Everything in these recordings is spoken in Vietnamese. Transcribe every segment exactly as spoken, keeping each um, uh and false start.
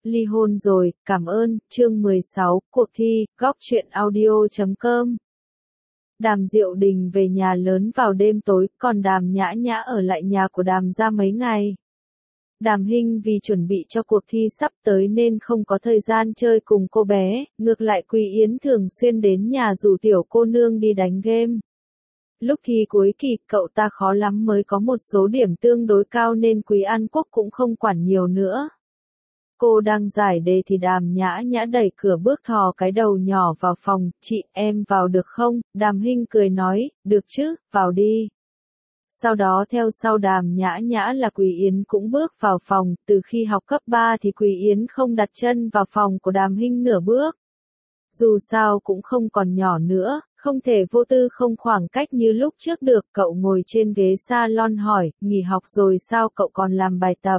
Ly hôn rồi, cảm ơn, chương mười sáu, cuộc thi, góc truyện audio chấm com. Đàm Diệu Đình về nhà lớn vào đêm tối, còn Đàm Nhã Nhã ở lại nhà của Đàm gia mấy ngày. Đàm Hinh vì chuẩn bị cho cuộc thi sắp tới nên không có thời gian chơi cùng cô bé, ngược lại Quý Yến thường xuyên đến nhà rủ tiểu cô nương đi đánh game. Lúc thi cuối kỳ, cậu ta khó lắm mới có một số điểm tương đối cao nên Quý An Quốc cũng không quản nhiều nữa. Cô đang giải đề thì Đàm Nhã Nhã đẩy cửa bước thò cái đầu nhỏ vào phòng, chị, em vào được không? Đàm Hinh cười nói, được chứ, vào đi. Sau đó theo sau Đàm Nhã Nhã là Quý Yến cũng bước vào phòng, từ khi học cấp ba thì Quý Yến không đặt chân vào phòng của Đàm Hinh nửa bước. Dù sao cũng không còn nhỏ nữa, không thể vô tư không khoảng cách như lúc trước được. Cậu ngồi trên ghế salon hỏi, nghỉ học rồi sao cậu còn làm bài tập?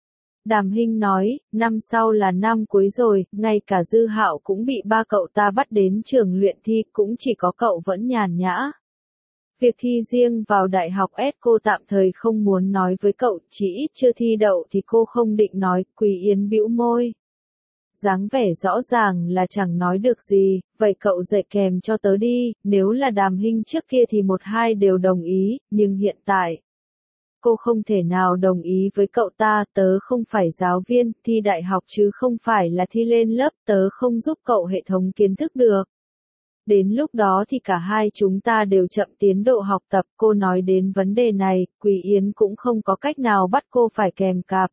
Đàm Hinh nói, năm sau là năm cuối rồi, ngay cả Dư Hạo cũng bị ba cậu ta bắt đến trường luyện thi, cũng chỉ có cậu vẫn nhàn nhã. Việc thi riêng vào đại học S cô tạm thời không muốn nói với cậu, chỉ ít chưa thi đậu thì cô không định nói. Quý Yến bĩu môi. Dáng vẻ rõ ràng là chẳng nói được gì, vậy cậu dạy kèm cho tớ đi, nếu là Đàm Hinh trước kia thì một hai đều đồng ý, nhưng hiện tại cô không thể nào đồng ý với cậu ta, tớ không phải giáo viên, thi đại học chứ không phải là thi lên lớp, tớ không giúp cậu hệ thống kiến thức được. Đến lúc đó thì cả hai chúng ta đều chậm tiến độ học tập. Cô nói đến vấn đề này, Quý Yến cũng không có cách nào bắt cô phải kèm cặp.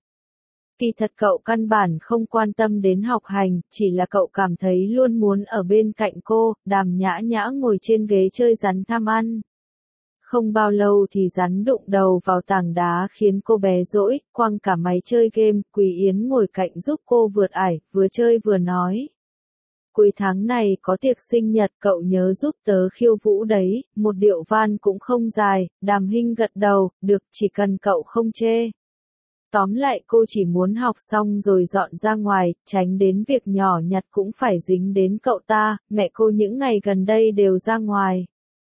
Kỳ thật cậu căn bản không quan tâm đến học hành, chỉ là cậu cảm thấy luôn muốn ở bên cạnh cô. Đàm Nhã Nhã ngồi trên ghế chơi rắn tham ăn. Không bao lâu thì rắn đụng đầu vào tảng đá khiến cô bé dỗi, quăng cả máy chơi game. Quý Yến ngồi cạnh giúp cô vượt ải, vừa chơi vừa nói. Cuối tháng này có tiệc sinh nhật, cậu nhớ giúp tớ khiêu vũ đấy, một điệu van cũng không dài. Đàm Hinh gật đầu, được, chỉ cần cậu không chê. Tóm lại cô chỉ muốn học xong rồi dọn ra ngoài, tránh đến việc nhỏ nhặt cũng phải dính đến cậu ta. Mẹ cô những ngày gần đây đều ra ngoài.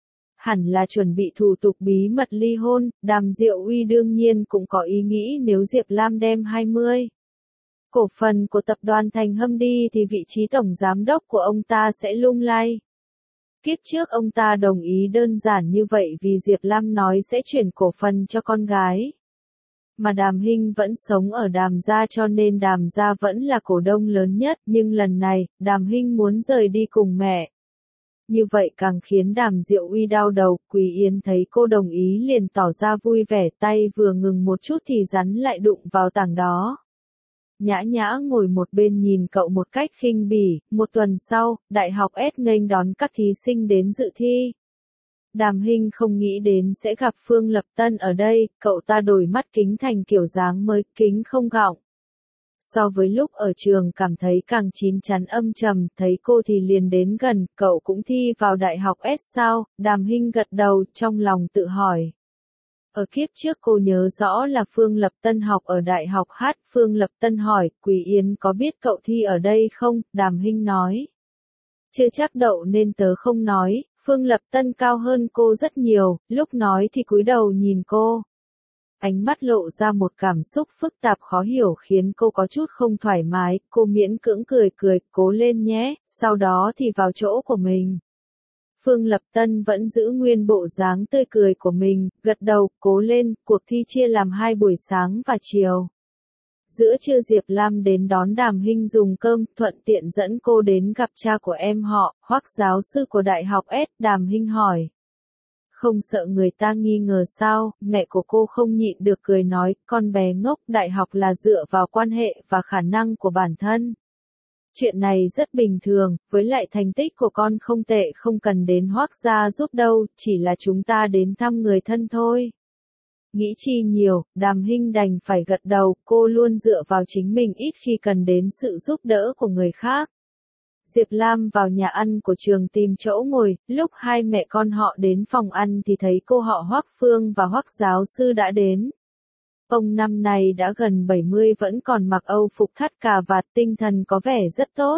Hẳn là chuẩn bị thủ tục bí mật ly hôn. Đàm Diệu Uy đương nhiên cũng có ý nghĩ nếu Diệp Lam đem hai mươi cổ phần của tập đoàn Thành Hâm đi thì vị trí tổng giám đốc của ông ta sẽ lung lay. Kiếp trước ông ta đồng ý đơn giản như vậy vì Diệp Lam nói sẽ chuyển cổ phần cho con gái. Mà Đàm Hinh vẫn sống ở Đàm gia cho nên Đàm gia vẫn là cổ đông lớn nhất, nhưng lần này, Đàm Hinh muốn rời đi cùng mẹ. Như vậy càng khiến Đàm Diệu Uy đau đầu. Quý Yến thấy cô đồng ý liền tỏ ra vui vẻ, tay vừa ngừng một chút thì rắn lại đụng vào tảng đó. Nhã Nhã ngồi một bên nhìn cậu một cách khinh bỉ. Một tuần sau, đại học S nghênh đón các thí sinh đến dự thi. Đàm Hinh không nghĩ đến sẽ gặp Phương Lập Tân ở đây, cậu ta đổi mắt kính thành kiểu dáng mới, kính không gọng. So với lúc ở trường cảm thấy càng chín chắn âm trầm, thấy cô thì liền đến gần, cậu cũng thi vào đại học S sao? Đàm Hinh gật đầu, trong lòng tự hỏi. Ở kiếp trước cô nhớ rõ là Phương Lập Tân học ở đại học H. Phương Lập Tân hỏi, Quý Yến có biết cậu thi ở đây không? Đàm Hinh nói. Chưa chắc đậu nên tớ không nói. Phương Lập Tân cao hơn cô rất nhiều, lúc nói thì cúi đầu nhìn cô. Ánh mắt lộ ra một cảm xúc phức tạp khó hiểu khiến cô có chút không thoải mái, cô miễn cưỡng cười cười, cố lên nhé, sau đó thì vào chỗ của mình. Phương Lập Tân vẫn giữ nguyên bộ dáng tươi cười của mình, gật đầu, cố lên. Cuộc thi chia làm hai buổi sáng và chiều. Giữa trưa Diệp Lam đến đón Đàm Hinh dùng cơm, thuận tiện dẫn cô đến gặp cha của em họ, Hoắc giáo sư của đại học S. Đàm Hinh hỏi. Không sợ người ta nghi ngờ sao? Mẹ của cô không nhịn được cười nói, con bé ngốc, đại học là dựa vào quan hệ và khả năng của bản thân. Chuyện này rất bình thường, với lại thành tích của con không tệ, không cần đến Hoắc gia giúp đâu, chỉ là chúng ta đến thăm người thân thôi. Nghĩ chi nhiều, Đàm Hinh đành phải gật đầu, cô luôn dựa vào chính mình, ít khi cần đến sự giúp đỡ của người khác. Diệp Lam vào nhà ăn của trường tìm chỗ ngồi, lúc hai mẹ con họ đến phòng ăn thì thấy cô họ Hoắc Phương và Hoắc giáo sư đã đến. Ông năm nay đã gần bảy mươi vẫn còn mặc âu phục thắt cà vạt, tinh thần có vẻ rất tốt.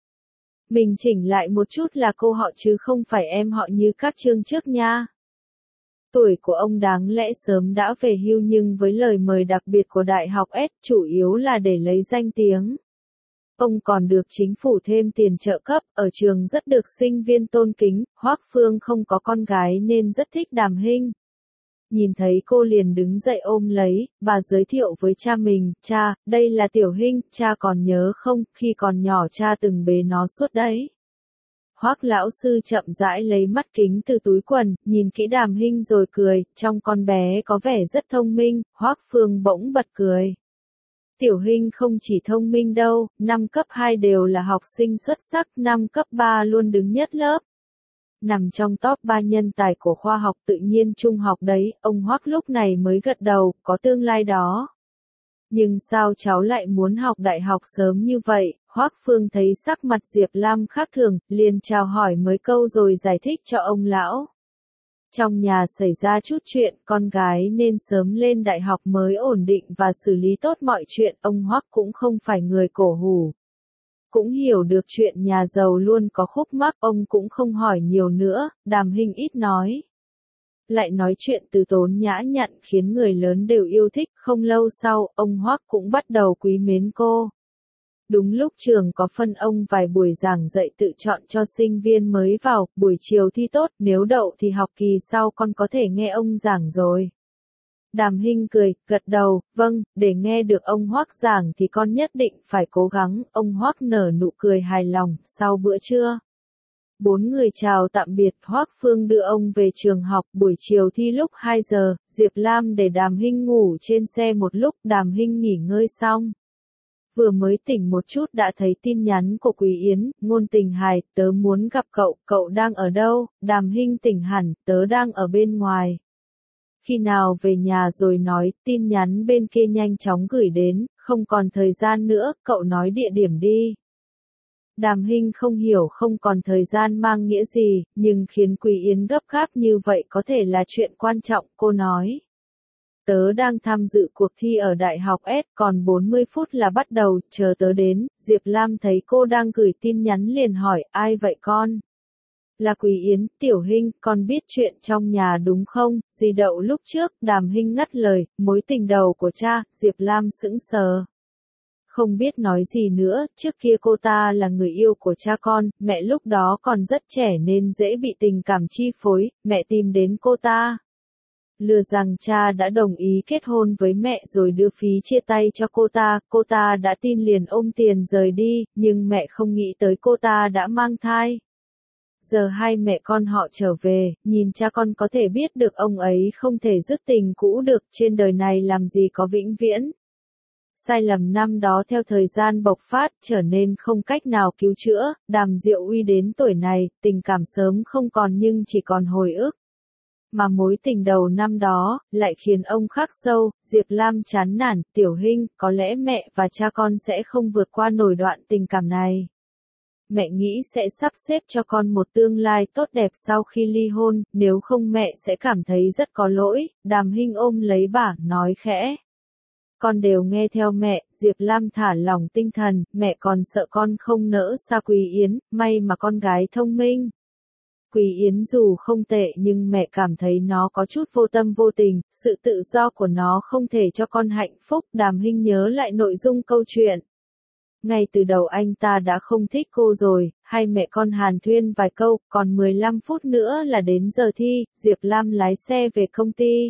Mình chỉnh lại một chút là cô họ chứ không phải em họ như các chương trước nha. Tuổi của ông đáng lẽ sớm đã về hưu nhưng với lời mời đặc biệt của đại học S chủ yếu là để lấy danh tiếng. Ông còn được chính phủ thêm tiền trợ cấp, ở trường rất được sinh viên tôn kính, Hoắc Phương không có con gái nên rất thích Đàm Hinh. Nhìn thấy cô liền đứng dậy ôm lấy, bà giới thiệu với cha mình, cha, đây là Tiểu Hinh, cha còn nhớ không, khi còn nhỏ cha từng bế nó suốt đấy. Hoắc lão sư chậm rãi lấy mắt kính từ túi quần, nhìn kỹ Đàm Hinh rồi cười, trong con bé có vẻ rất thông minh, Hoắc Phương bỗng bật cười. Tiểu Hinh không chỉ thông minh đâu, năm cấp hai đều là học sinh xuất sắc, năm cấp ba luôn đứng nhất lớp. Nằm trong top ba nhân tài của khoa học tự nhiên trung học đấy, ông Hoắc lúc này mới gật đầu, có tương lai đó. Nhưng sao cháu lại muốn học đại học sớm như vậy? Hoắc Phương thấy sắc mặt Diệp Lam khác thường, liền chào hỏi mấy câu rồi giải thích cho ông lão. Trong nhà xảy ra chút chuyện, con gái nên sớm lên đại học mới ổn định và xử lý tốt mọi chuyện, ông Hoắc cũng không phải người cổ hủ. Cũng hiểu được chuyện nhà giàu luôn có khúc mắc, ông cũng không hỏi nhiều nữa, Đàm Hinh ít nói. Lại nói chuyện từ tốn nhã nhặn khiến người lớn đều yêu thích, không lâu sau, ông Hoắc cũng bắt đầu quý mến cô. Đúng lúc trường có phân ông vài buổi giảng dạy tự chọn cho sinh viên mới vào, buổi chiều thi tốt, nếu đậu thì học kỳ sau con có thể nghe ông giảng rồi. Đàm Hinh cười, gật đầu, vâng, để nghe được ông Hoắc giảng thì con nhất định phải cố gắng, ông Hoắc nở nụ cười hài lòng, sau bữa trưa. Bốn người chào tạm biệt, Hoắc Phương đưa ông về trường học, buổi chiều thi lúc hai giờ, Diệp Lam để Đàm Hinh ngủ trên xe một lúc, Đàm Hinh nghỉ ngơi xong. Vừa mới tỉnh một chút đã thấy tin nhắn của Quý Yến, ngôn tình hài, tớ muốn gặp cậu, cậu đang ở đâu? Đàm Hinh tỉnh hẳn, tớ đang ở bên ngoài. Khi nào về nhà rồi nói, tin nhắn bên kia nhanh chóng gửi đến, không còn thời gian nữa, cậu nói địa điểm đi. Đàm Hinh không hiểu không còn thời gian mang nghĩa gì, nhưng khiến Quý Yến gấp gáp như vậy có thể là chuyện quan trọng, cô nói. Tớ đang tham dự cuộc thi ở Đại học S, còn bốn mươi phút là bắt đầu, chờ tớ đến, Diệp Lam thấy cô đang gửi tin nhắn liền hỏi, ai vậy con? Là Quý Yến, Tiểu Hinh, con biết chuyện trong nhà đúng không? Di đậu lúc trước, Đàm Hinh ngắt lời, mối tình đầu của cha, Diệp Lam sững sờ. Không biết nói gì nữa, trước kia cô ta là người yêu của cha con, mẹ lúc đó còn rất trẻ nên dễ bị tình cảm chi phối, mẹ tìm đến cô ta. Lừa rằng cha đã đồng ý kết hôn với mẹ rồi đưa phí chia tay cho cô ta, cô ta đã tin liền ôm tiền rời đi, nhưng mẹ không nghĩ tới cô ta đã mang thai. Giờ hai mẹ con họ trở về, nhìn cha con có thể biết được ông ấy không thể dứt tình cũ được, trên đời này làm gì có vĩnh viễn. Sai lầm năm đó theo thời gian bộc phát, trở nên không cách nào cứu chữa, Đàm Diệu Uy đến tuổi này, tình cảm sớm không còn nhưng chỉ còn hồi ức. Mà mối tình đầu năm đó, lại khiến ông khắc sâu, Diệp Lam chán nản, Tiểu Hinh, có lẽ mẹ và cha con sẽ không vượt qua nổi đoạn tình cảm này. Mẹ nghĩ sẽ sắp xếp cho con một tương lai tốt đẹp sau khi ly hôn, nếu không mẹ sẽ cảm thấy rất có lỗi, Đàm Hinh ôm lấy bà, nói khẽ. Con đều nghe theo mẹ, Diệp Lam thả lỏng tinh thần, mẹ còn sợ con không nỡ xa Quý Yến, may mà con gái thông minh. Quý Yến dù không tệ nhưng mẹ cảm thấy nó có chút vô tâm vô tình, sự tự do của nó không thể cho con hạnh phúc, Đàm Hinh nhớ lại nội dung câu chuyện. Ngay từ đầu anh ta đã không thích cô rồi, hai mẹ con hàn huyên vài câu, còn mười lăm phút nữa là đến giờ thi, Diệp Lam lái xe về công ty.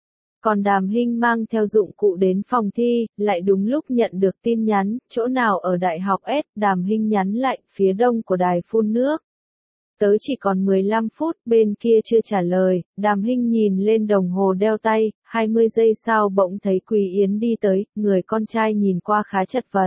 Còn Đàm Hinh mang theo dụng cụ đến phòng thi, lại đúng lúc nhận được tin nhắn, chỗ nào ở Đại học S, Đàm Hinh nhắn lại, phía đông của đài phun nước. Tớ chỉ còn mười lăm phút, bên kia chưa trả lời, Đàm Hinh nhìn lên đồng hồ đeo tay, hai mươi giây sau bỗng thấy Quý Yến đi tới, người con trai nhìn qua khá chật vật.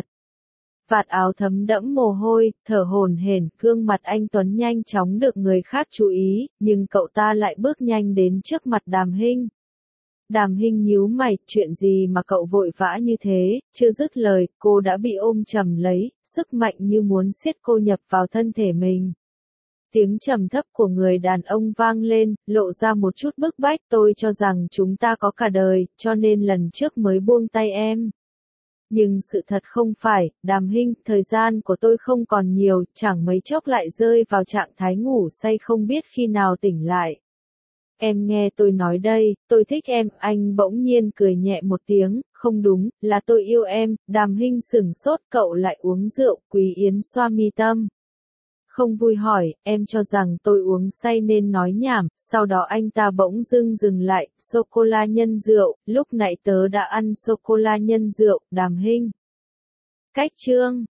Vạt áo thấm đẫm mồ hôi, thở hổn hển, gương mặt anh Tuấn nhanh chóng được người khác chú ý, nhưng cậu ta lại bước nhanh đến trước mặt Đàm Hinh. Đàm Hinh nhíu mày, chuyện gì mà cậu vội vã như thế, chưa dứt lời, cô đã bị ôm chầm lấy, sức mạnh như muốn siết cô nhập vào thân thể mình. Tiếng trầm thấp của người đàn ông vang lên, lộ ra một chút bức bách, tôi cho rằng chúng ta có cả đời, cho nên lần trước mới buông tay em. Nhưng sự thật không phải, Đàm Hinh, thời gian của tôi không còn nhiều, chẳng mấy chốc lại rơi vào trạng thái ngủ say không biết khi nào tỉnh lại. Em nghe tôi nói đây, tôi thích em, anh bỗng nhiên cười nhẹ một tiếng, không đúng, là tôi yêu em, Đàm Hinh sửng sốt, cậu lại uống rượu, Quý Yến xoa mi tâm. Không vui hỏi, em cho rằng tôi uống say nên nói nhảm, sau đó anh ta bỗng dưng dừng lại, sô-cô-la nhân rượu, lúc nãy tớ đã ăn sô-cô-la nhân rượu, Đàm Hinh. Cách chương